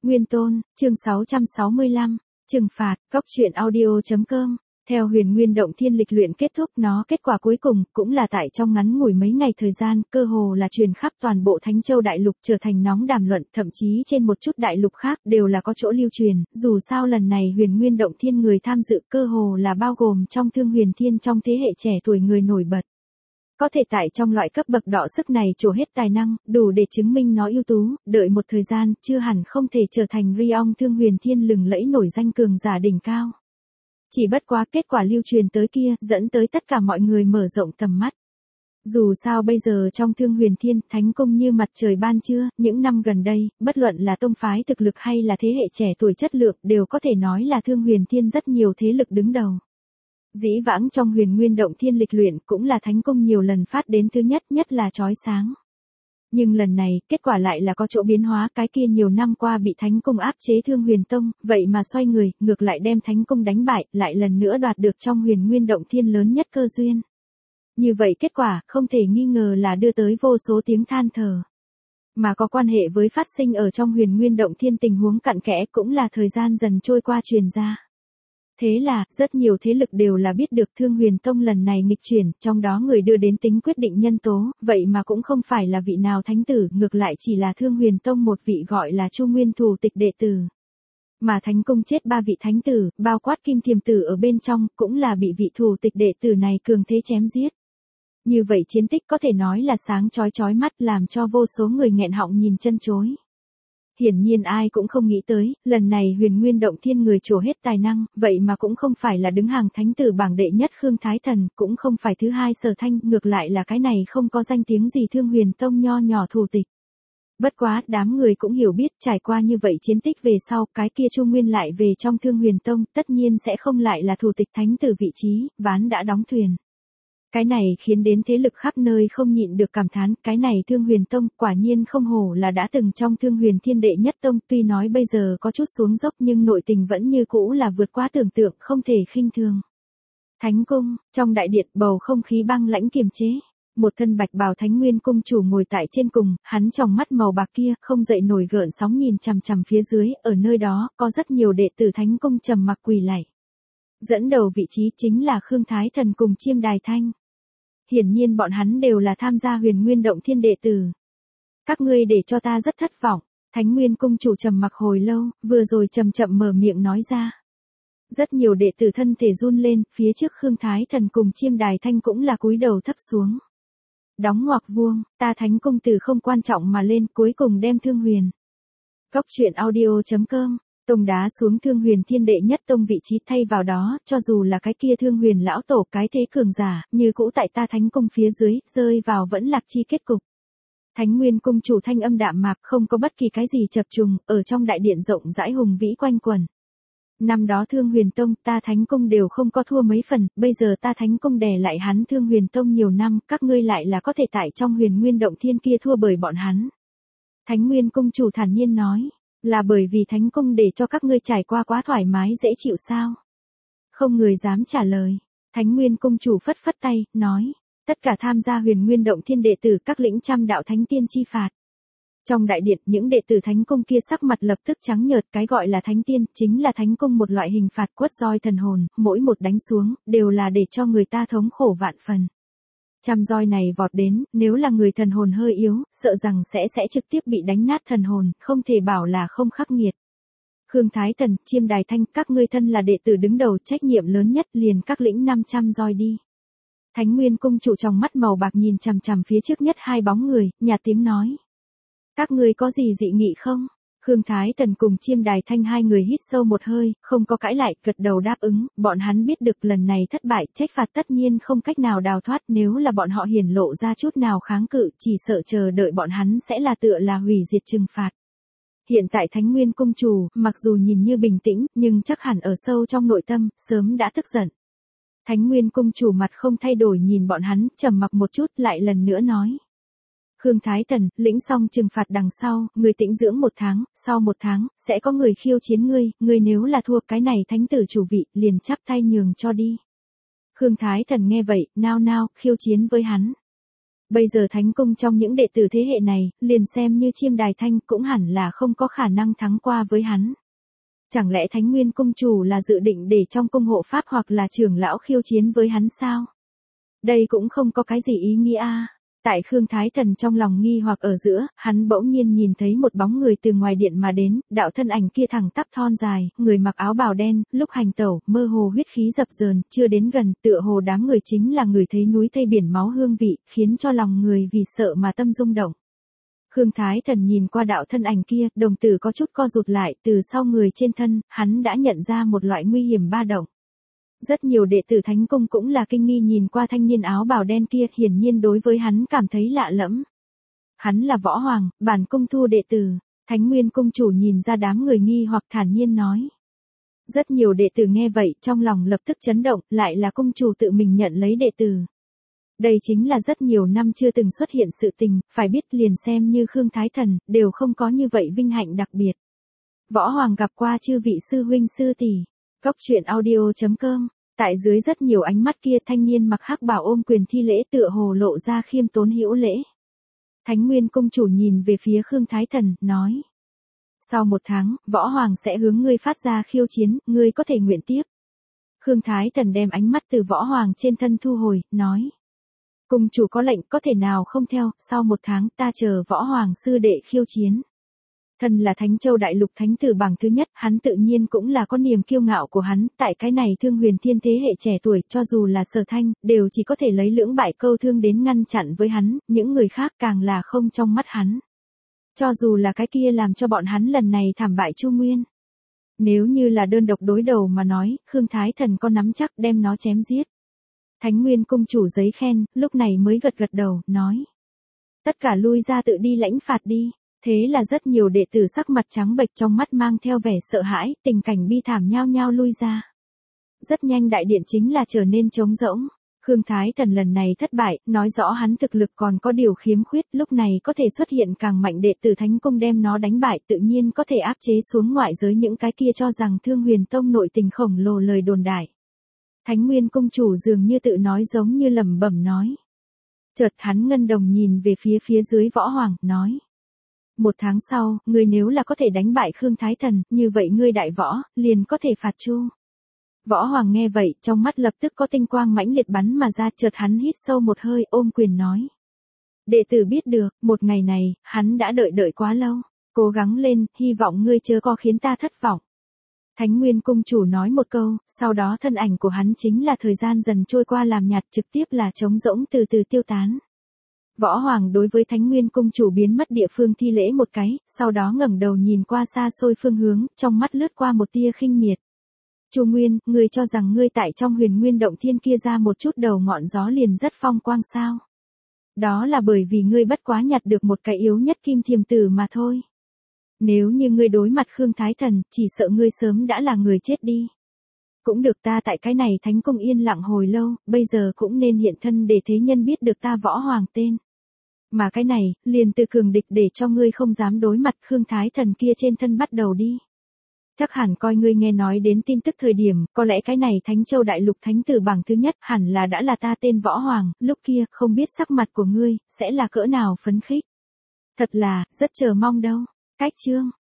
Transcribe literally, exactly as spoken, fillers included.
Nguyên Tôn, chương sáu trăm sáu mươi lăm, trừng phạt, góc truyện audio.com. Theo Huyền Nguyên Động Thiên lịch luyện kết thúc, nó kết quả cuối cùng cũng là tại trong ngắn ngủi mấy ngày thời gian, cơ hồ là truyền khắp toàn bộ Thánh Châu Đại Lục, trở thành nóng đàm luận, thậm chí trên một chút đại lục khác đều là có chỗ lưu truyền. Dù sao lần này Huyền Nguyên Động Thiên người tham dự cơ hồ là bao gồm trong Thương Huyền Thiên trong thế hệ trẻ tuổi người nổi bật. Có thể tại trong loại cấp bậc đọ sức này trổ hết tài năng, đủ để chứng minh nó ưu tú, đợi một thời gian, chưa hẳn không thể trở thành Riong Thương Huyền Thiên lừng lẫy nổi danh cường giả đỉnh cao. Chỉ bất quá kết quả lưu truyền tới kia, dẫn tới tất cả mọi người mở rộng tầm mắt. Dù sao bây giờ trong Thương Huyền Thiên, thánh cung như mặt trời ban trưa, những năm gần đây, bất luận là tông phái thực lực hay là thế hệ trẻ tuổi chất lượng, đều có thể nói là Thương Huyền Thiên rất nhiều thế lực đứng đầu. Dĩ vãng trong Huyền Nguyên Động Thiên lịch luyện cũng là thánh cung nhiều lần phát đến thứ nhất, nhất là chói sáng. Nhưng lần này, kết quả lại là có chỗ biến hóa, cái kia nhiều năm qua bị thánh cung áp chế Thương Huyền Tông, vậy mà xoay người, ngược lại đem thánh cung đánh bại, lại lần nữa đoạt được trong Huyền Nguyên Động Thiên lớn nhất cơ duyên. Như vậy kết quả, không thể nghi ngờ là đưa tới vô số tiếng than thở. Mà có quan hệ với phát sinh ở trong Huyền Nguyên Động Thiên tình huống cặn kẽ cũng là thời gian dần trôi qua truyền ra. Thế là, rất nhiều thế lực đều là biết được Thương Huyền Tông lần này nghịch chuyển, trong đó người đưa đến tính quyết định nhân tố, vậy mà cũng không phải là vị nào thánh tử, ngược lại chỉ là Thương Huyền Tông một vị gọi là Chu Nguyên thủ tịch đệ tử. Mà thánh cung chết ba vị thánh tử, bao quát Kim Thiềm tử ở bên trong, cũng là bị vị thủ tịch đệ tử này cường thế chém giết. Như vậy chiến tích có thể nói là sáng chói chói mắt, làm cho vô số người nghẹn họng nhìn chân chối. Hiển nhiên ai cũng không nghĩ tới, lần này Huyền Nguyên Động Thiên người trổ hết tài năng, vậy mà cũng không phải là đứng hàng thánh tử bảng đệ nhất Khương Thái Thần, cũng không phải thứ hai Sở Thanh, ngược lại là cái này không có danh tiếng gì Thương Huyền Tông nho nhỏ thủ tịch. Bất quá, đám người cũng hiểu biết, trải qua như vậy chiến tích về sau, cái kia Chu Nguyên lại về trong Thương Huyền Tông, tất nhiên sẽ không lại là thủ tịch thánh tử vị trí, ván đã đóng thuyền. Cái này khiến đến thế lực khắp nơi không nhịn được cảm thán, cái này Thương Huyền Tông quả nhiên không hổ là đã từng trong Thương Huyền Thiên đệ nhất tông, tuy nói bây giờ có chút xuống dốc nhưng nội tình vẫn như cũ là vượt quá tưởng tượng, không thể khinh thường. Thánh cung, trong đại điện bầu không khí băng lãnh kiềm chế. Một thân bạch bào Thánh Nguyên cung chủ ngồi tại trên cùng, hắn trong mắt màu bạc kia không dậy nổi gợn sóng nhìn chằm chằm phía dưới, ở nơi đó có rất nhiều đệ tử Thánh cung trầm mặc quỳ lạy. Dẫn đầu vị trí chính là Khương Thái Thần cùng Chiêm Đài Thanh. Hiển nhiên bọn hắn đều là tham gia Huyền Nguyên Động Thiên đệ tử. Các ngươi để cho ta rất thất vọng, Thánh Nguyên cung chủ trầm mặc hồi lâu, vừa rồi chậm chậm mở miệng nói ra. Rất nhiều đệ tử thân thể run lên, phía trước Khương Thái Thần cùng Chiêm Đài Thanh cũng là cúi đầu thấp xuống. Đóng ngoặc vuông, ta Thánh cung từ không quan trọng mà lên, cuối cùng đem Thương Huyền. Góc truyện audio.com. Tông đá xuống Thương Huyền Thiên đệ nhất tông vị trí, thay vào đó, cho dù là cái kia Thương Huyền lão tổ cái thế cường giả, như cũ tại ta Thánh cung phía dưới, rơi vào vẫn lạc chi kết cục. Thánh Nguyên cung chủ thanh âm đạm mạc, không có bất kỳ cái gì chập trùng, ở trong đại điện rộng rãi hùng vĩ quanh quẩn. Năm đó Thương Huyền Tông, ta Thánh cung đều không có thua mấy phần, bây giờ ta Thánh cung đè lại hắn Thương Huyền Tông nhiều năm, các ngươi lại là có thể tại trong Huyền Nguyên Động Thiên kia thua bởi bọn hắn. Thánh Nguyên cung chủ thản nhiên nói. Là bởi vì thánh cung để cho các ngươi trải qua quá thoải mái dễ chịu sao? Không người dám trả lời. Thánh Nguyên cung chủ phất phất tay, nói. Tất cả tham gia Huyền Nguyên Động Thiên đệ tử các lĩnh trăm đạo thánh tiên chi phạt. Trong đại điện, những đệ tử thánh cung kia sắc mặt lập tức trắng nhợt, cái gọi là thánh tiên, chính là thánh cung một loại hình phạt quất roi thần hồn, mỗi một đánh xuống, đều là để cho người ta thống khổ vạn phần. Trăm roi này vọt đến, nếu là người thần hồn hơi yếu, sợ rằng sẽ sẽ trực tiếp bị đánh nát thần hồn, không thể bảo là không khắc nghiệt. Khương Thái Thần, Chiêm Đài Thanh, các ngươi thân là đệ tử đứng đầu, trách nhiệm lớn nhất, liền các lĩnh năm trăm roi đi. Thánh Nguyên cung chủ trong mắt màu bạc nhìn chằm chằm phía trước nhất hai bóng người, nhạt tiếng nói. Các ngươi có gì dị nghị không? Khương Thái Tần cùng Chiêm Đài Thanh hai người hít sâu một hơi, không có cãi lại, gật đầu đáp ứng, bọn hắn biết được lần này thất bại, trách phạt tất nhiên không cách nào đào thoát, nếu là bọn họ hiển lộ ra chút nào kháng cự, chỉ sợ chờ đợi bọn hắn sẽ là tựa là hủy diệt trừng phạt. Hiện tại Thánh Nguyên cung chủ, mặc dù nhìn như bình tĩnh, nhưng chắc hẳn ở sâu trong nội tâm, sớm đã tức giận. Thánh Nguyên cung chủ mặt không thay đổi nhìn bọn hắn, trầm mặc một chút, lại lần nữa nói. Khương Thái Tần, lĩnh xong trừng phạt đằng sau, người tĩnh dưỡng một tháng, sau một tháng, sẽ có người khiêu chiến ngươi, ngươi nếu là thua cái này thánh tử chủ vị, liền chắp tay nhường cho đi. Khương Thái Tần nghe vậy, nao nao, khiêu chiến với hắn. Bây giờ thánh cung trong những đệ tử thế hệ này, liền xem như Chiêm Đài Thanh cũng hẳn là không có khả năng thắng qua với hắn. Chẳng lẽ Thánh Nguyên cung chủ là dự định để trong cung hộ pháp hoặc là trưởng lão khiêu chiến với hắn sao? Đây cũng không có cái gì ý nghĩa a. Tại Khương Thái Thần trong lòng nghi hoặc ở giữa, hắn bỗng nhiên nhìn thấy một bóng người từ ngoài điện mà đến, đạo thân ảnh kia thẳng tắp thon dài, người mặc áo bào đen, lúc hành tẩu, mơ hồ huyết khí dập dờn, chưa đến gần, tựa hồ đám người chính là người thấy núi thây biển máu hương vị, khiến cho lòng người vì sợ mà tâm rung động. Khương Thái Thần nhìn qua đạo thân ảnh kia, đồng tử có chút co rụt lại, từ sau người trên thân, hắn đã nhận ra một loại nguy hiểm ba động. Rất nhiều đệ tử thánh cung cũng là kinh nghi nhìn qua thanh niên áo bào đen kia, hiển nhiên đối với hắn cảm thấy lạ lẫm. Hắn là Võ Hoàng, bản cung thu đệ tử. Thánh Nguyên cung chủ nhìn ra đám người nghi hoặc thản nhiên nói. Rất nhiều đệ tử nghe vậy trong lòng lập tức chấn động, lại là cung chủ tự mình nhận lấy đệ tử. Đây chính là rất nhiều năm chưa từng xuất hiện sự tình, phải biết liền xem như Khương Thái Thần, đều không có như vậy vinh hạnh đặc biệt. Võ Hoàng gặp qua chư vị sư huynh sư tỷ. Cốc truyện audio chấm com. Tại dưới rất nhiều ánh mắt kia, thanh niên mặc hắc bào ôm quyền thi lễ, tựa hồ lộ ra khiêm tốn hữu lễ. Thánh Nguyên cung chủ nhìn về phía Khương Thái Thần, nói. Sau một tháng, Võ Hoàng sẽ hướng ngươi phát ra khiêu chiến, ngươi có thể nguyện tiếp. Khương Thái Thần đem ánh mắt từ Võ Hoàng trên thân thu hồi, nói. Cung chủ có lệnh, có thể nào không theo, sau một tháng ta chờ Võ Hoàng sư đệ khiêu chiến. Thân là Thánh Châu Đại Lục thánh tử bảng thứ nhất, hắn tự nhiên cũng là có niềm kiêu ngạo của hắn, tại cái này Thương Huyền Thiên thế hệ trẻ tuổi, cho dù là Sở Thanh, đều chỉ có thể lấy lưỡng bại câu thương đến ngăn chặn với hắn, những người khác càng là không trong mắt hắn. Cho dù là cái kia làm cho bọn hắn lần này thảm bại Chu Nguyên. Nếu như là đơn độc đối đầu mà nói, Khương Thái Thần có nắm chắc đem nó chém giết. Thánh Nguyên cung chủ giấy khen, lúc này mới gật gật đầu, nói. Tất cả lui ra tự đi lãnh phạt đi. Thế là rất nhiều đệ tử sắc mặt trắng bệch, trong mắt mang theo vẻ sợ hãi, tình cảnh bi thảm nhao nhao lui ra. Rất nhanh đại điện chính là trở nên trống rỗng. Khương Thái Thần lần này thất bại, nói rõ hắn thực lực còn có điều khiếm khuyết, lúc này có thể xuất hiện càng mạnh đệ tử thánh cung đem nó đánh bại, tự nhiên có thể áp chế xuống ngoại giới những cái kia cho rằng Thương Huyền Tông nội tình khổng lồ lời đồn đại. Thánh Nguyên cung chủ dường như tự nói giống như lẩm bẩm nói. Chợt hắn ngân đồng nhìn về phía phía dưới Võ Hoàng, nói. Một tháng sau, ngươi nếu là có thể đánh bại Khương Thái Thần, như vậy ngươi đại võ, liền có thể phạt Chu. Võ Hoàng nghe vậy, trong mắt lập tức có tinh quang mãnh liệt bắn mà ra, chợt hắn hít sâu một hơi, ôm quyền nói. Đệ tử biết được, một ngày này, hắn đã đợi đợi quá lâu. Cố gắng lên, hy vọng ngươi chớ có khiến ta thất vọng. Thánh Nguyên cung chủ nói một câu, sau đó thân ảnh của hắn chính là thời gian dần trôi qua làm nhạt, trực tiếp là trống rỗng từ từ tiêu tán. Võ Hoàng đối với Thánh Nguyên cung chủ biến mất địa phương thi lễ một cái, sau đó ngẩng đầu nhìn qua xa xôi phương hướng, trong mắt lướt qua một tia khinh miệt. Chu Nguyên, ngươi cho rằng ngươi tại trong Huyền Nguyên động thiên kia ra một chút đầu ngọn gió liền rất phong quang sao? Đó là bởi vì ngươi bất quá nhặt được một cái yếu nhất kim thiềm tử mà thôi. Nếu như ngươi đối mặt Khương Thái Thần, chỉ sợ ngươi sớm đã là người chết đi. Cũng được, ta tại cái này thánh cung yên lặng hồi lâu, bây giờ cũng nên hiện thân để thế nhân biết được ta Võ Hoàng tên. Mà cái này, liền từ cường địch để cho ngươi không dám đối mặt Khương Thái Thần kia trên thân bắt đầu đi. Chắc hẳn coi ngươi nghe nói đến tin tức thời điểm, có lẽ cái này Thánh Châu Đại Lục thánh tử bảng thứ nhất hẳn là đã là ta tên Võ Hoàng, lúc kia, không biết sắc mặt của ngươi, sẽ là cỡ nào phấn khích. Thật là, rất chờ mong đâu. Cách chương.